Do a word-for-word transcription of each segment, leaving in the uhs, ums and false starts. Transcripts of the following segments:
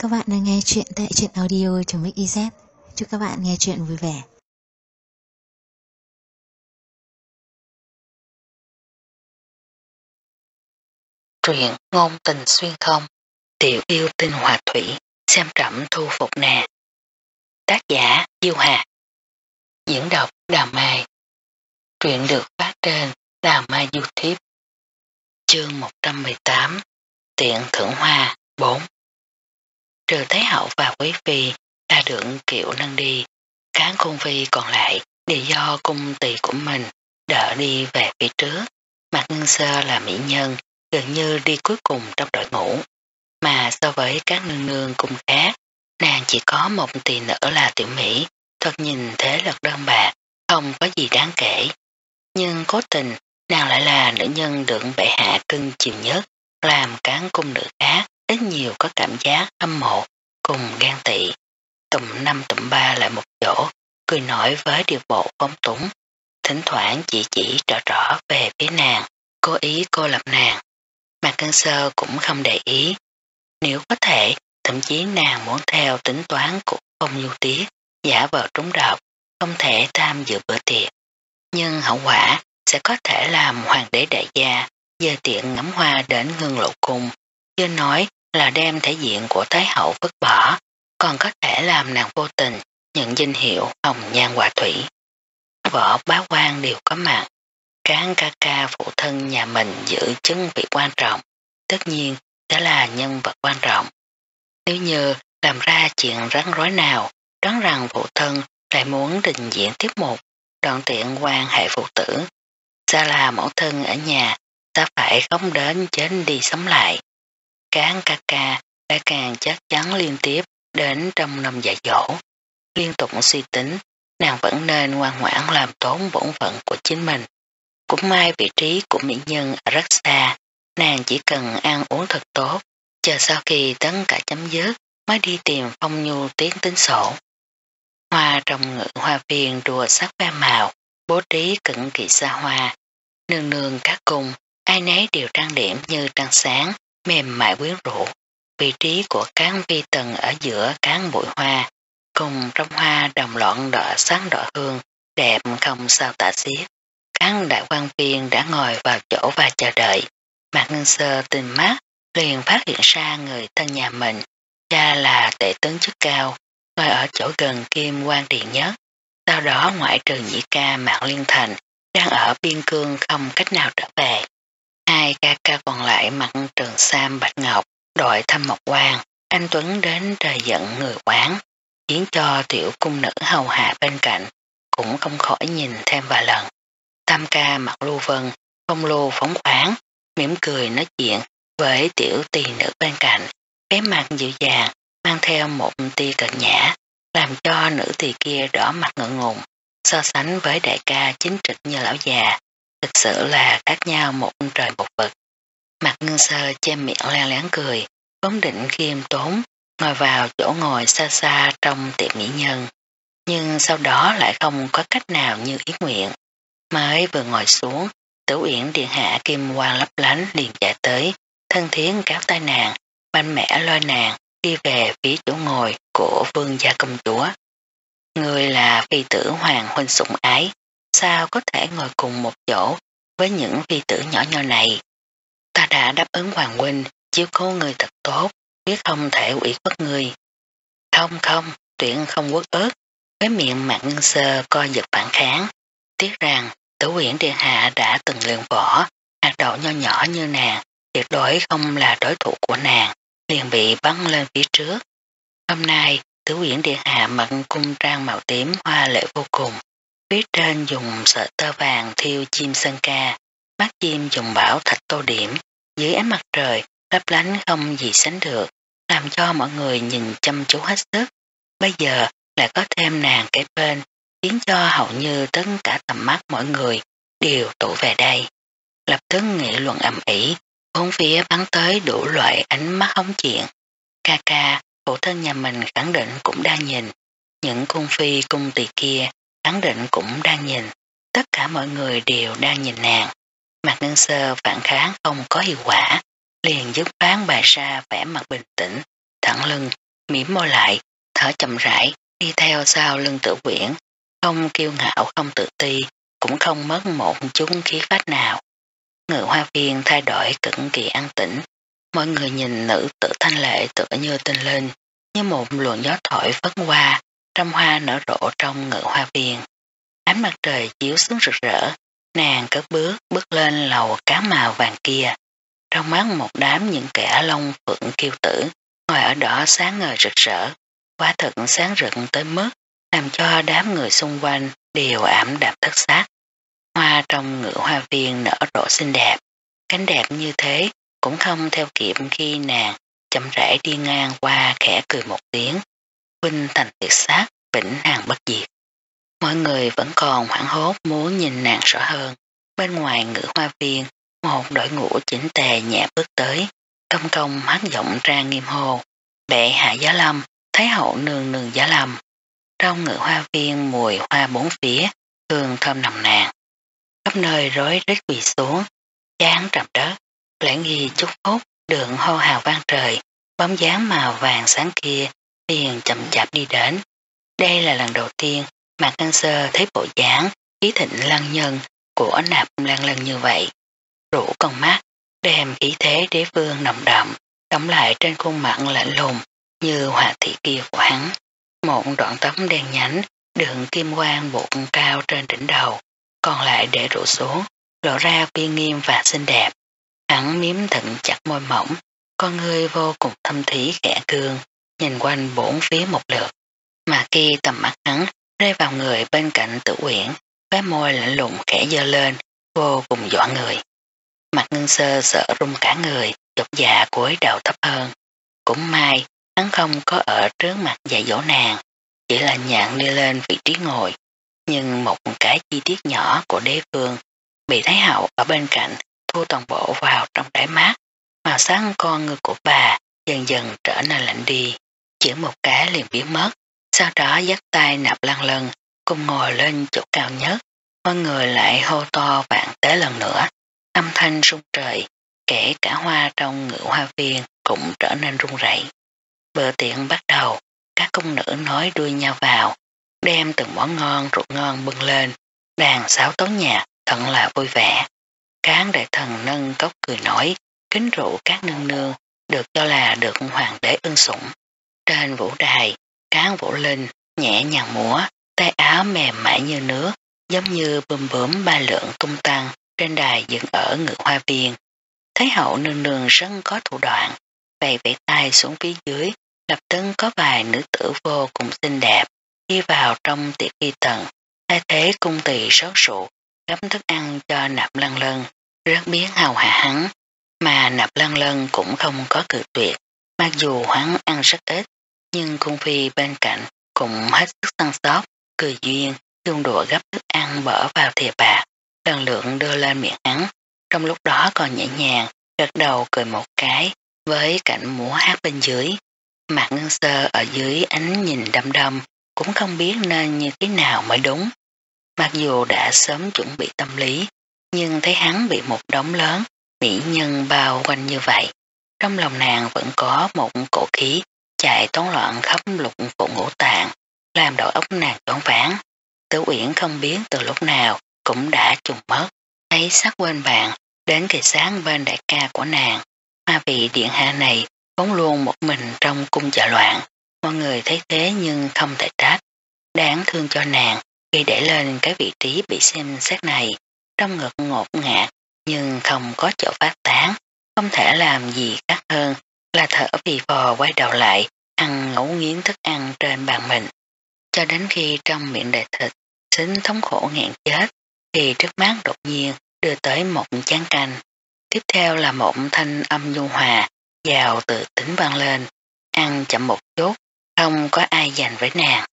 các bạn đang nghe chuyện tại truyện audio.mixyz. Chúc các bạn nghe chuyện vui vẻ. Truyện ngôn tình xuyên không, tiểu yêu tinh hòa thủy, xem trẫm thu phục nè. Tác giả Diêu Hà. Diễn đọc Đào Mai. Truyện được phát trên Đào Mai YouTube. Chương một trăm mười tám. Tiện thưởng hoa bốn. Trừ Thái Hậu và Quý Phi đã được Kiệu nâng đi, các cung phi còn lại đều do cung tỳ của mình đỡ đi về phía trước. Mạc Ngân Sơ là mỹ nhân, gần như đi cuối cùng trong đội ngũ, mà so với các nương nương cung khác, nàng chỉ có một tỳ nữ là Tiểu Mỹ, thật nhìn thế lực đơn bạc, không có gì đáng kể. Nhưng cố tình, nàng lại là nữ nhân được bệ hạ cưng chiều nhất, làm các cung nữ khác ít nhiều có cảm giác hâm mộ cùng ghen tị. Tụm năm tụm ba lại một chỗ, cười nổi với điều bộ phóng túng, thỉnh thoảng chỉ chỉ trỏ trỏ về phía nàng, cố ý cô lập nàng. Mạc Ngân Sơ cũng không để ý. Nếu có thể, thậm chí nàng muốn theo tính toán của Phong Nhu Tiết, giả vờ trúng độc, không thể tham dự bữa tiệc. Nhưng hậu quả sẽ có thể làm hoàng đế đại gia dơ tiện ngắm hoa đến Hương Lộ Cung, chưa nói là đem thể diện của Thái Hậu vứt bỏ, còn có thể làm nàng vô tình nhận danh hiệu hồng nhan họa thủy. Võ bá quan đều có mặt, các ca ca phụ thân nhà mình giữ chức vị quan trọng, tất nhiên sẽ là nhân vật quan trọng. Nếu như làm ra chuyện rắn rối nào, đoán rằng phụ thân lại muốn trình diễn tiết mục đoạn tiện quan hệ phụ tử, ra là mẫu thân ở nhà, ta phải khóc đến chết đi sống lại. Các ca ca lại càng chắc chắn liên tiếp đến trong năm dạy dỗ, liên tục suy tính, nàng vẫn nên ngoan ngoãn làm tốn bổn phận của chính mình. Cũng may vị trí của mỹ nhân ở rất xa, nàng chỉ cần ăn uống thật tốt, chờ sau khi tất cả chấm dứt mới đi tìm Phong Nhu Tiết tính sổ. Hoa trong ngự hoa viên đùa sắc hoa màu, bố trí cực kỳ xa hoa, nương nương các cung, ai nấy đều trang điểm như trăng sáng, mềm mại quyến rũ. Vị trí của các vi tần ở giữa các bụi hoa, cùng trong hoa đồng loạn đỏ sáng đỏ hương, đẹp không sao tả xiết. Các đại quan viên đã ngồi vào chỗ và chờ đợi. Mạc Ngân Sơ tình mắt liền phát hiện ra người thân nhà mình, cha là tể tướng chức cao, ngồi ở chỗ gần Kim Quan Điện nhất. Sau đó ngoại trừ nhị ca Mạc Liên Thành đang ở biên cương không cách nào trở về. Hai ca ca còn lại mặc trường sam bạch ngọc, đội thâm mộc quan, anh Tuấn đến trời giận người quán, khiến cho tiểu cung nữ hầu hạ bên cạnh cũng không khỏi nhìn thêm vài lần. Tam ca mặc lưu vân, phong lưu phóng khoáng, mỉm cười nói chuyện với tiểu tỳ nữ bên cạnh, cái mặt dịu dàng, mang theo một tia cợt nhã, làm cho nữ tỳ kia đỏ mặt ngượng ngùng, so sánh với đại ca chính trực như lão già, thực sự là khác nhau một trời một vực. Mạc Ngân Sơ che miệng len lén cười, vốn định khiêm tốn, ngồi vào chỗ ngồi xa xa trong tiệm mỹ nhân, nhưng sau đó lại không có cách nào như ý nguyện. Mới vừa ngồi xuống, Tử Uyển điện hạ kim quang lấp lánh liền chạy tới, thân thiến cáo tay nàng, mạnh mẽ lôi nàng đi về phía chỗ ngồi của vương gia công chúa. Người là phi tử hoàng huynh sủng ái, sao có thể ngồi cùng một chỗ với những phi tử nhỏ nhỏ này? Ta đã đáp ứng hoàng huynh chiếu cố người thật tốt, biết không thể ủy khuất người. Không không, tuyển không quốc ức, với miệng Mạc Ngân Sơ co giật phản kháng. Tiếc rằng Tử Uyển điện hạ đã từng luyện võ, hạt đậu nho nhỏ như nàng, tuyệt đối không là đối thủ của nàng, liền bị bắn lên phía trước. Hôm nay, Tử Uyển điện hạ mặc cung trang màu tím hoa lệ vô cùng, phía trên dùng sợi tơ vàng thiêu chim sơn ca, mắt chim dùng bảo thạch tô điểm, dưới ánh mặt trời lấp lánh không gì sánh được, làm cho mọi người nhìn chăm chú hết sức. Bây giờ lại có thêm nàng kế bên, khiến cho hầu như tất cả tầm mắt mọi người đều tụ về đây. Lập tức nghị luận ầm ĩ, bốn phía bắn tới đủ loại ánh mắt hóng chuyện. Ca ca, phụ thân nhà mình khẳng định cũng đang nhìn, những cung phi cung tỳ kia khẳng định cũng đang nhìn, tất cả mọi người đều đang nhìn nàng. Mạc Ngân Sơ phản kháng không có hiệu quả, liền dứt khoát bày ra vẻ mặt bình tĩnh, thẳng lưng, mỉm môi lại, thở chậm rãi, đi theo sau lưng Tử Uyển, không kiêu ngạo không tự ti, cũng không mất một chút khí phách nào. Ngự hoa viên thay đổi cực kỳ an tĩnh, mọi người nhìn nữ tử thanh lệ tựa như tinh linh, như một luồng gió thổi phất qua, trăm hoa nở rộ trong ngự hoa viên. Ánh mặt trời chiếu xuống rực rỡ, nàng cất bước bước lên lầu cá màu vàng kia. Trong mắt một đám những kẻ long phượng kiêu tử, ngồi ở đó sáng ngời rực rỡ, quá thật sáng rực tới mức làm cho đám người xung quanh đều ảm đạm thất xác. Hoa trong ngự hoa viên nở rộ xinh đẹp, cánh đẹp như thế cũng không theo kịp khi nàng chậm rãi đi ngang qua khẽ cười một tiếng. Huynh thành tuyệt sắc, vĩnh hằng bất diệt. Mọi người vẫn còn hoảng hốt muốn nhìn nàng rõ hơn. Bên ngoài ngự hoa viên, một đội ngũ chỉnh tề nhẹ bước tới, công công hát giọng ra nghiêm hồ. Bệ hạ giá lâm, thái hậu nương nương giá lâm. Trong ngự hoa viên mùi hoa bốn phía, hương thơm nồng nàn. Khắp nơi rối rít quỳ xuống, chán trầm đất, lễ nghi chúc phúc, đường hô hào vang trời, bóng dáng màu vàng sáng kia liền chậm chạp đi đến. Đây là lần đầu tiên Mạc Ngân Sơ thấy bộ dáng khí thịnh lăng nhân của Nạp Lan Lân như vậy. Rũ con mắt, đem khí thế đế vương nồng đậm, đóng lại trên khuôn mặt lạnh lùng như họa thị kia của hắn. Một đoạn tóc đen nhánh, đường kim quang buộc cao trên đỉnh đầu, còn lại để rủ xuống, lộ ra uy nghiêm và xinh đẹp. Hắn miếm thận chặt môi mỏng, con người vô cùng thâm thí khẽ cương, nhìn quanh bốn phía một lượt. Mà khi tầm mắt hắn rơi vào người bên cạnh Tử Uyển, khóe môi lạnh lùng khẽ dơ lên, vô cùng dọa người. Mặt Ngân Sơ sợ run cả người, chột dạ cúi đầu thấp hơn. Cũng may, hắn không có ở trước mặt dạy dỗ nàng, chỉ là nhạn đi lên vị trí ngồi. Nhưng một cái chi tiết nhỏ của đế vương bị Thái hậu ở bên cạnh thu toàn bộ vào trong đáy mắt, màu sáng con người của bà dần dần trở nên lạnh đi, chỉ một cái liền biến mất. Sau đó dắt tay Nạp Lan Lân cùng ngồi lên chỗ cao nhất, mọi người lại hô to vạn tế lần nữa, âm thanh rung trời, kể cả hoa trong ngự hoa viên cũng trở nên rung rẩy. Bữa tiệc bắt đầu, các cung nữ nói đuôi nhau vào, đem từng món ngon rượu ngon bưng lên, đàn sáo tấu nhạc thật là vui vẻ. Các đại thần nâng cốc cười nói, kính rượu các nương nương được cho là được hoàng đế ưng sủng. Trên vũ đài, Cán Vũ Linh nhẹ nhàng múa, tay áo mềm mại như nước, giống như bướm bướm ba lượng tung tăng trên đài dựng ở ngự hoa viên. Thái hậu nương nương rất có thủ đoạn, bày vẫy tay xuống phía dưới, lập tức có vài nữ tử vô cùng xinh đẹp đi vào trong tiệc phi tần, thay thế cung tỳ sốt sụ, gấp thức ăn cho Nạp Lan Lân, rất biết hào hạ hắn, mà Nạp Lan Lân cũng không có cự tuyệt, mặc dù hắn ăn rất ít, nhưng cung phi bên cạnh cũng hết sức săn sóc, cười duyên, dùng đũa gấp thức ăn bỏ vào thìa bạc, lần lượt đưa lên miệng hắn, trong lúc đó còn nhẹ nhàng, gật đầu cười một cái, với cảnh múa hát bên dưới. Mạc Ngân Sơ ở dưới ánh nhìn đăm đăm, cũng không biết nên như thế nào mới đúng. Mặc dù đã sớm chuẩn bị tâm lý, nhưng thấy hắn bị một đống lớn, mỹ nhân bao quanh như vậy. Trong lòng nàng vẫn có một cổ khí chạy tán loạn khắp lục phủ ngũ tạng, làm đầu óc nàng choáng váng. Tử Uyển không biết từ lúc nào cũng đã trùng mất, thấy sắc quên bạn, đến kỳ sáng bên đại ca của nàng. Mà vị điện hạ này vốn luôn một mình trong cung chợ loạn, mọi người thấy thế nhưng không thể trách. Đáng thương cho nàng khi để lên cái vị trí bị xem xét này, trong ngực ngột ngạt nhưng không có chỗ phát tán, không thể làm gì khác hơn là thở phì phò quay đầu lại, ăn ngấu nghiến thức ăn trên bàn mình. Cho đến khi trong miệng đầy thịt, xính thống khổ nghẹn chết, thì trước mắt đột nhiên đưa tới một chén canh. Tiếp theo là một thanh âm nhu hòa, giàu tự tính vang lên, ăn chậm một chút, không có ai dành với nàng.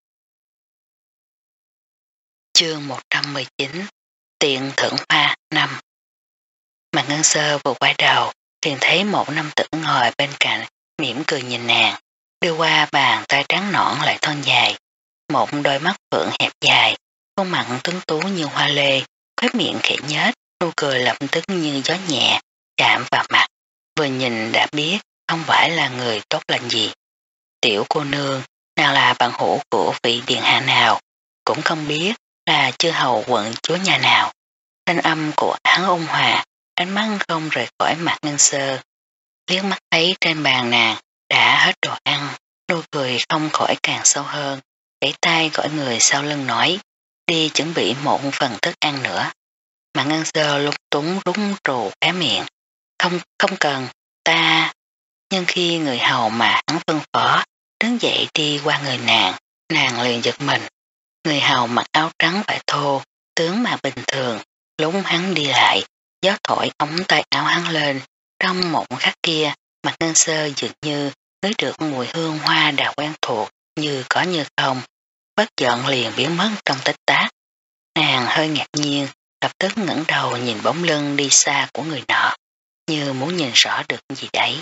Chương một trăm mười chín Tiện thượng hoa năm. Mạc Ngân Sơ vừa quay đầu, liền thấy một nam tử ngồi bên cạnh, mỉm cười nhìn nàng, đưa qua bàn tay trắng nõn lại thon dài, một đôi mắt phượng hẹp dài, khuôn mặt tuấn tú như hoa lê, khóe miệng khẽ nhếch, nụ cười lập tức như gió nhẹ, chạm vào mặt, vừa nhìn đã biết không phải là người tốt lành gì. tiểu cô nương, nàng là bạn hữu của vị điện hạ nào, cũng không biết là chư hầu quận chúa nhà nào. Thanh âm của hắn ôn hòa, ánh mắt không rời khỏi mặt Ngân Sơ. Liếc mắt thấy trên bàn nàng đã hết đồ ăn, nụ cười không khỏi càng sâu hơn, đẩy tay gọi người sau lưng nói, đi chuẩn bị một phần thức ăn nữa. Mà Ngân Sơ lúng túng rúng rù khóe miệng, không, không cần, ta... Nhưng khi người hầu mà hắn phân phó đứng dậy đi qua người nàng, nàng liền giật mình. Người hầu mặc áo trắng vải thô, tướng mà bình thường, lúc hắn đi lại, gió thổi ống tay áo hắn lên, trong một khắc kia, mặt Ngân Sơ dường như ngửi được mùi hương hoa đào quen thuộc như có như không, bất giận liền biến mất trong tích tắc. Nàng hơi ngạc nhiên, lập tức ngẩng đầu nhìn bóng lưng đi xa của người nọ, như muốn nhìn rõ được gì đấy.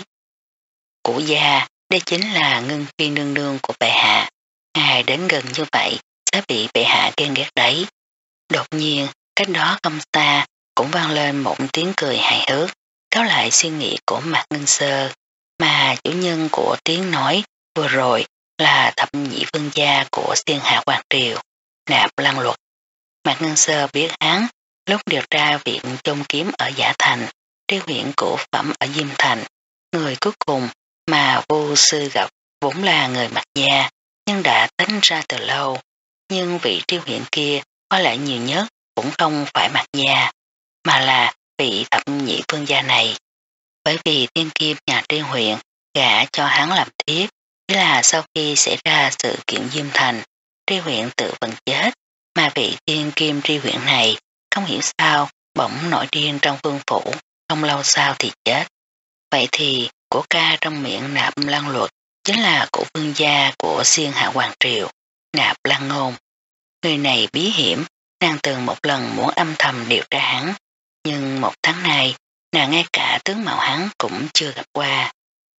Cụ gia, đây chính là Ngân Phi nương nương của bệ hạ. Ngài đến gần như vậy sẽ bị bệ hạ ghen ghét đấy. Đột nhiên, cách đó không xa cũng vang lên một tiếng cười hài hước, cáo lại suy nghĩ của Mạc Ngân Sơ, mà chủ nhân của tiếng nói vừa rồi là thập nhị vương gia của Thiên Hạ Hoàng Triều, Nạp Lăng Luật. Mạc Ngân Sơ biết hắn lúc điều tra viện chôn kiếm ở Giả Thành, tri huyện của phẩm ở Diêm Thành, người cuối cùng mà vô sư gặp vốn là người Mạc gia, nhưng đã tính ra từ lâu. Nhưng vị tri huyện kia có lẽ nhiều nhất cũng không phải Mạc gia, mà là vị thập nhị vương gia này. Bởi vì thiên kim nhà tri huyện gả cho hắn làm thiếp, chỉ là sau khi xảy ra sự kiện Diêm Thành, tri huyện tự vẫn chết, mà vị thiên kim tri huyện này không hiểu sao bỗng nổi điên trong vương phủ, không lâu sau thì chết. Vậy thì của ca trong miệng Nạp Lăng Luật chính là của vương gia của Thiên Hạ Hoàng Triều, Nạp Lăng Ngôn. Người này bí hiểm, nàng từng một lần muốn âm thầm điều tra hắn, nhưng một tháng nay nàng ngay cả tướng mạo hắn cũng chưa gặp qua.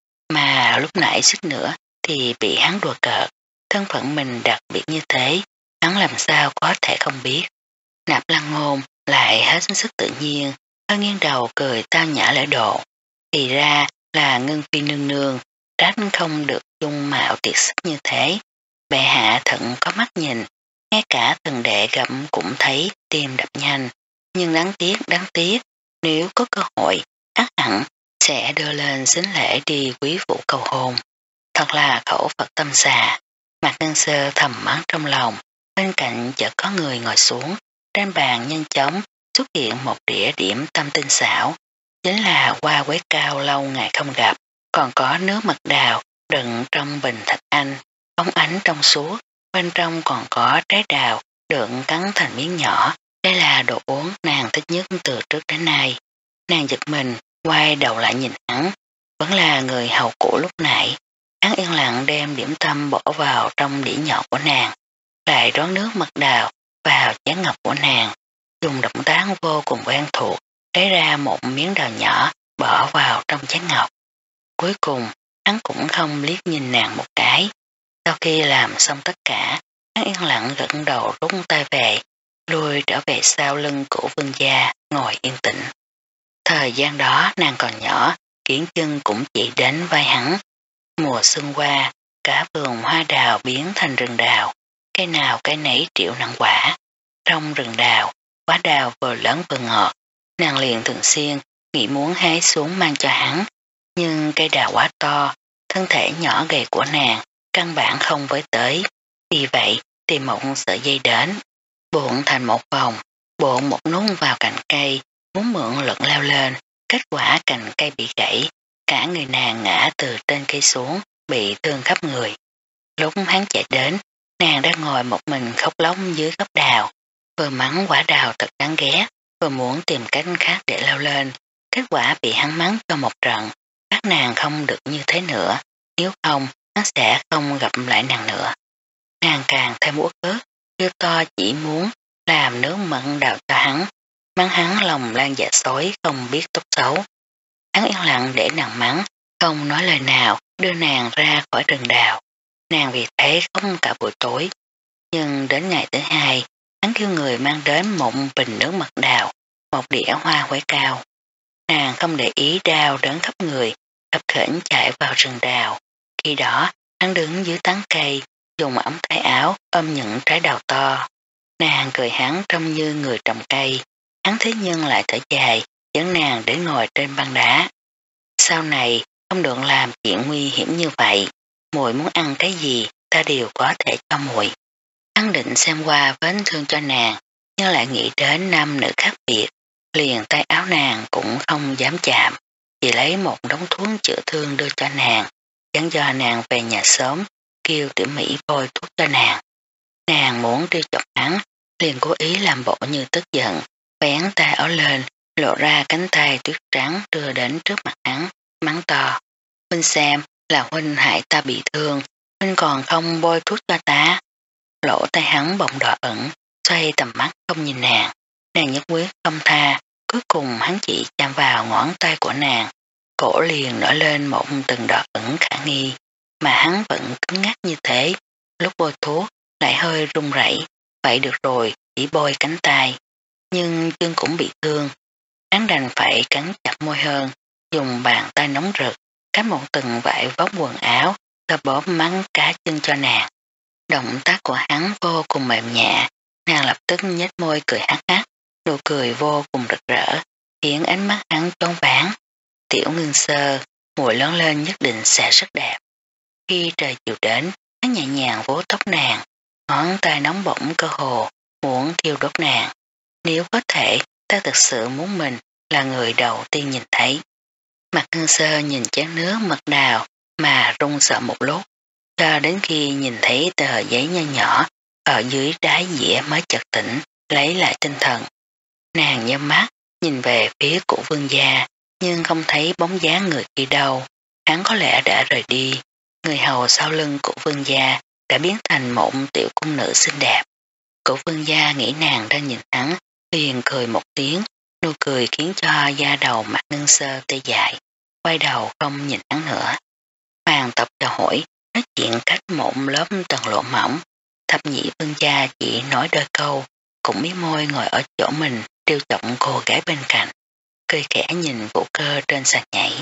Mà lúc nãy suýt nữa thì bị hắn đùa cợt, thân phận mình đặc biệt như thế, hắn làm sao có thể không biết. Nạp Lăng Ngôn lại hết sức tự nhiên, hơi nghiêng đầu cười tao nhã lễ độ. Thì ra là Ngân Phi nương nương, trách không được dung mạo tuyệt sắc như thế. Bệ hạ thận có mắt nhìn, ngay cả thần đệ gặp cũng thấy tim đập nhanh. Nhưng đáng tiếc, đáng tiếc, nếu có cơ hội, ắt hẳn sẽ đưa lên xính lễ đi quý phụ cầu hôn. Thật là khẩu Phật tâm xà. Mạc Ngân Sơ thầm mắng trong lòng, bên cạnh chợt có người ngồi xuống, trên bàn nhanh chóng xuất hiện một đĩa điểm tâm tinh xảo, chính là hoa quế cao lâu ngày không gặp, còn có nước mật đào đựng trong bình thạch anh, bóng ánh trong suốt, bên trong còn có trái đào đựng cắn thành miếng nhỏ. Đây là đồ uống nàng thích nhất từ trước đến nay. Nàng giật mình, quay đầu lại nhìn hắn, vẫn là người hầu cũ lúc nãy. Hắn yên lặng đem điểm tâm bỏ vào trong đĩa nhỏ của nàng, lại đón nước mật đào vào chén ngọc của nàng, dùng động tác vô cùng quen thuộc, lấy ra một miếng đào nhỏ bỏ vào trong chén ngọc. Cuối cùng, hắn cũng không liếc nhìn nàng một cái. Sau khi làm xong tất cả, hắn yên lặng gật đầu rút tay về, lui trở về sau lưng của vương gia, ngồi yên tĩnh. Thời gian đó nàng còn nhỏ, kiển chân cũng chỉ đến vai hắn. Mùa xuân qua, cả vườn hoa đào biến thành rừng đào, cây nào cây nấy triệu nặng quả. Trong rừng đào, quả đào vừa lớn vừa ngọt, nàng liền thường xuyên nghĩ muốn hái xuống mang cho hắn, nhưng cây đào quá to, thân thể nhỏ gầy của nàng căn bản không với tới, vì vậy tìm một sợi dây đến, buộc thành một vòng, bộ một nút vào cành cây, muốn mượn lực leo lên, kết quả cành cây bị gãy, cả người nàng ngã từ trên cây xuống, bị thương khắp người. Lúc hắn chạy đến, nàng đang ngồi một mình khóc lóc dưới gốc đào, vừa mắng quả đào thật đáng ghét, vừa muốn tìm cách khác để leo lên, kết quả bị hắn mắng cho một trận, bắt nàng không được như thế nữa, nếu không hắn sẽ không gặp lại nàng nữa. Nàng càng thêm uất ức, kêu to chỉ muốn làm nước mận đào cho hắn, mắng hắn lòng lan dạ xối không biết tốt xấu. Hắn yên lặng để nàng mắng, không nói lời nào, đưa nàng ra khỏi rừng đào. Nàng vì thế không cả buổi tối, nhưng đến ngày thứ hai, hắn kêu người mang đến một bình nước mật đào, một đĩa hoa quế cao. Nàng không để ý đau đớn khắp người, khập khểnh chạy vào rừng đào. Khi đó, Hắn đứng dưới tán cây, dùng ống tay áo ôm những trái đào to. Nàng cười hắn trông như người trồng cây. Hắn thế nhưng lại thở dài, dẫn nàng để ngồi trên băng đá. Sau này không được làm chuyện nguy hiểm như vậy. Muội muốn ăn cái gì ta đều có thể cho muội. Hắn định xem qua vết thương cho nàng, nhưng lại nghĩ đến nam nữ khác biệt, liền tay áo nàng cũng không dám chạm, chỉ lấy một đống thuốc chữa thương đưa cho nàng, dẫn cho nàng về nhà sớm, kêu Tiểu Mỹ bôi thuốc cho nàng. Nàng muốn trêu chọc hắn, liền cố ý làm bộ như tức giận, vén tay áo lên, lộ ra cánh tay tuyết trắng đưa đến trước mặt hắn, mắng to. Huynh xem, là huynh hại ta bị thương, huynh còn không bôi thuốc cho ta. Lỗ tay hắn bỗng đỏ ẩn, xoay tầm mắt không nhìn nàng. Nàng nhất quyết không tha, cuối cùng hắn chỉ chạm vào ngón tay của nàng. Cổ liền nổi lên một từng đỏ ẩn khả nghi, mà hắn vẫn cứng ngắc như thế. Lúc bôi thuốc lại hơi run rẩy. Vậy được rồi, chỉ bôi cánh tay. Nhưng chân cũng bị thương. Hắn đành phải cắn chặt môi hơn, dùng bàn tay nóng rực, cắt một từng vải vóc quần áo, ta bóp mắng cá chân cho nàng. Động tác của hắn vô cùng mềm nhẹ, nàng lập tức nhếch môi cười hắc hắc, nụ cười vô cùng rực rỡ, khiến ánh mắt hắn choáng váng. Tiểu Ngưng Sơ, muội lớn lên nhất định sẽ rất đẹp. Khi trời chiều đến, hắn nhẹ nhàng vỗ tóc nàng, ngón tay nóng bỏng cơ hồ, muốn thiêu đốt nàng. Nếu có thể, ta thực sự muốn mình là người đầu tiên nhìn thấy. Mặt Ngưng Sơ nhìn chén nước mật đào mà run sợ một lúc, cho đến khi nhìn thấy tờ giấy nho nhỏ ở dưới đáy dĩa mới chợt tỉnh, lấy lại tinh thần. Nàng nhắm mắt, nhìn về phía của vương gia, nhưng không thấy bóng dáng người kia đâu. Hắn có lẽ đã rời đi. Người hầu sau lưng của vương gia đã biến thành một tiểu cung nữ xinh đẹp. Của vương gia nghĩ nàng đang nhìn hắn, liền cười một tiếng, nụ cười khiến cho da đầu mặt Ngưng Sơ tê dại, quay đầu không nhìn hắn nữa. Hoàng tộc chào hỏi, nói chuyện cách một lớp tầng lộ mỏng. Thập nhị vương gia chỉ nói đôi câu, cũng miếng môi ngồi ở chỗ mình, trêu chọc cô gái bên cạnh, cười khẽ nhìn Vũ Cơ trên sàn nhảy.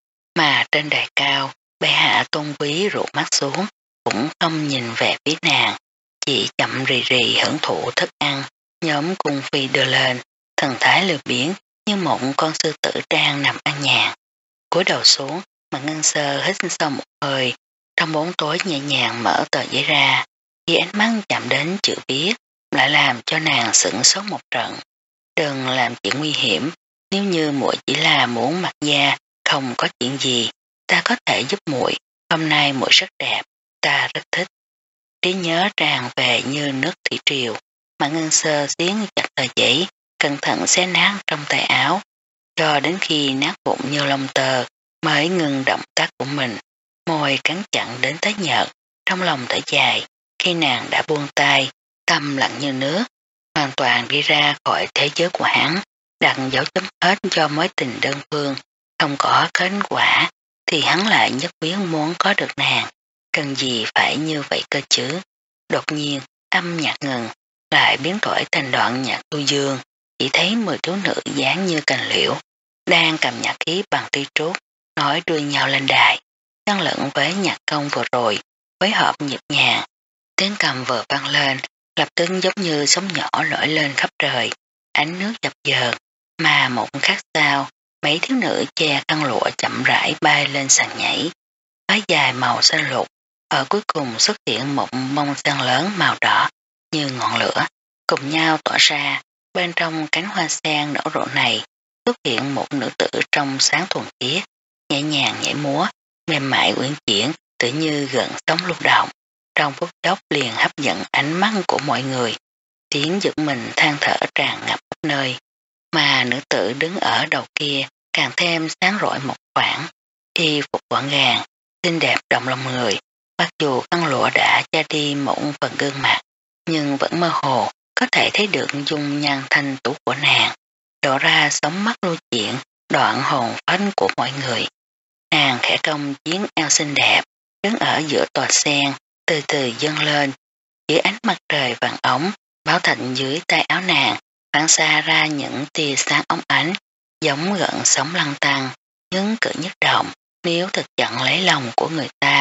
Mà trên đài cao, bệ hạ tôn quý rủ mắt xuống, cũng không nhìn về phía nàng, chỉ chậm rì rì hưởng thụ thức ăn, nhóm cung phi đưa lên, thần thái lười biếng như một con sư tử trang nằm ăn nhàn. Cúi đầu xuống, mà Ngân Sơ hít sâu một hơi, trong bóng tối nhẹ nhàng mở tờ giấy ra, khi ánh mắt chạm đến chữ viết, lại làm cho nàng sửng sốt một trận. Đừng làm chuyện nguy hiểm, nếu như muội chỉ là muốn mặc da, không có chuyện gì, ta có thể giúp muội. Hôm nay muội rất đẹp, ta rất thích. Trí nhớ tràn về như nước thủy triều, mà Ngân Sơ xiến chặt tờ giấy, cẩn thận xé nát trong tay áo, cho đến khi nát vụn như lông tờ, mới ngừng động tác của mình, môi cắn chặn đến tới nhợt, trong lòng thở dài. Khi nàng đã buông tay, tâm lặng như nước, hoàn toàn đi ra khỏi thế giới của hắn, đặt dấu chấm hết cho mối tình đơn phương, không có kết quả, thì hắn lại nhất quyết muốn có được nàng, cần gì phải như vậy cơ chứ. Đột nhiên, âm nhạc ngừng, lại biến đổi thành đoạn nhạc tu dương, chỉ thấy mười thiếu nữ dáng như cành liễu, đang cầm nhạc khí bằng ti trúc, nói đuôi nhau lên đài, xen lẫn với nhạc công vừa rồi, phối hợp nhịp nhàng. Tiếng cầm vừa vang lên, lập tức giống như sóng nhỏ nổi lên khắp trời, ánh nước dập dờn, mà một khắc sau, mấy thiếu nữ che khăn lụa chậm rãi bay lên sàn nhảy. Váy dài màu xanh lục, ở cuối cùng xuất hiện một mông sen lớn màu đỏ như ngọn lửa, cùng nhau tỏa ra. Bên trong cánh hoa sen nở rộ này xuất hiện một nữ tử trong sáng thuần khiết, nhẹ nhàng nhảy múa, mềm mại uyển chuyển, tự như gần sống lúc động. Trong phút chốc liền hấp dẫn ánh mắt của mọi người, tiếng giật mình than thở tràn ngập khắp nơi, mà nữ tử đứng ở đầu kia càng thêm sáng rọi một khoảng, y phục gọn gàng, xinh đẹp động lòng người. Mặc dù khăn lụa đã che đi một phần gương mặt, nhưng vẫn mơ hồ có thể thấy được dung nhan thanh tú của nàng, đổ ra sóng mắt lưu chuyển, đoạn hồn phách của mọi người. Nàng khẽ cong chiến eo xinh đẹp, đứng ở giữa tòa sen, từ từ dâng lên, dưới ánh mặt trời vàng ống, báo thạnh dưới tay áo nàng, phản xa ra những tia sáng óng ánh, giống gợn sóng lăn tăng, nhấn cử nhất động, nếu thực chặn lấy lòng của người ta,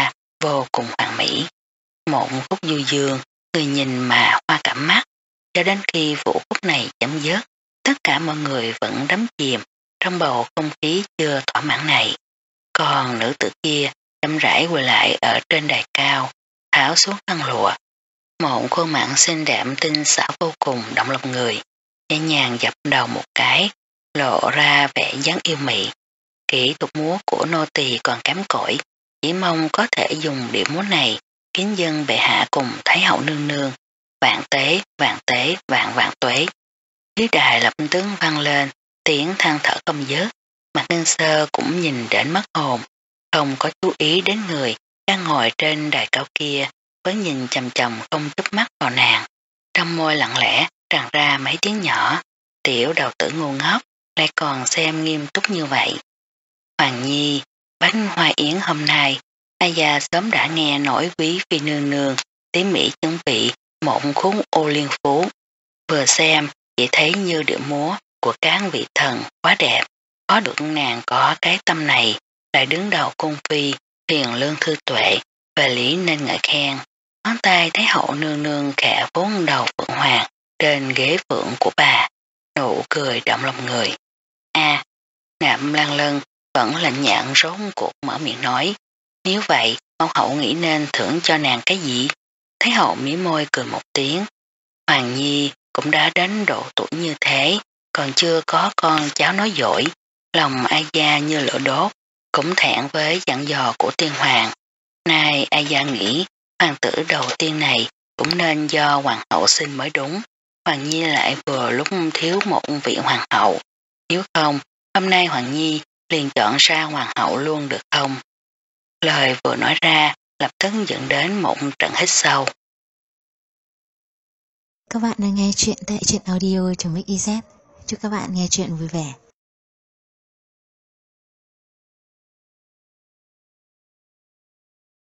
vô cùng hoàn mỹ. Một phút du dương, người nhìn mà hoa cả mắt, cho đến khi vũ khúc này chấm dứt, tất cả mọi người vẫn đắm chìm trong bầu không khí chưa thỏa mãn này. Còn nữ tử kia chậm rãi quỳ lại ở trên đài cao, tháo xuống khăn lụa. Một khuôn mặt xinh đẹp tinh xảo vô cùng động lòng người, nhẹ nhàng dập đầu một cái, lộ ra vẻ dáng yêu mị. Kỹ thuật múa của nô tỳ còn kém cỏi, chỉ mong có thể dùng điệu múa này khiến dân bệ hạ cùng Thái hậu nương nương. Vạn tế, vạn tế, vạn vạn tuế. Dưới đài lập tức vang lên tiếng than thở không dứt. Mặt Ngân Sơ cũng nhìn đến mất hồn, không có chú ý đến người đang ngồi trên đài cao kia, với nhìn chầm chầm không chớp mắt vào nàng. Trong môi lặng lẽ tràn ra mấy tiếng nhỏ. Tiểu đầu tử ngu ngốc lại còn xem nghiêm túc như vậy. Hoàng Nhi, bánh hoa yến hôm nay, ai già sớm đã nghe nổi quý phi nương nương tỉ mỉ chuẩn bị một khúc ô liên phú. Vừa xem chỉ thấy như điệu múa của các vị thần quá đẹp, có được nàng có cái tâm này, lại đứng đầu cung phi, hiền lương thư tuệ, về lý nên ngợi khen. Ngón tay thấy hậu nương nương khẽ vốn đầu phượng hoàng trên ghế phượng của bà, nụ cười động lòng người. A, Nạm Lan Lân vẫn lạnh nhạt rốt cuộc mở miệng nói, nếu vậy ông hậu nghĩ nên thưởng cho nàng cái gì? Thấy hậu mí môi cười một tiếng. Hoàng Nhi cũng đã đến độ tuổi như thế, còn chưa có con cháu nói dỗi, lòng ai gia như lửa đốt, cũng thẹn với dặn dò của tiên hoàng. Nay ai gia nghĩ hoàng tử đầu tiên này cũng nên do hoàng hậu sinh mới đúng. Hoàng Nhi lại vừa lúc thiếu một vị hoàng hậu, nếu không hôm nay Hoàng Nhi liền chọn ra hoàng hậu luôn được không? Lời vừa nói ra lập tức dẫn đến một trận hít sâu. Các bạn đang nghe chuyện tại truyện audio.mixyz. Chúc các bạn nghe chuyện vui vẻ.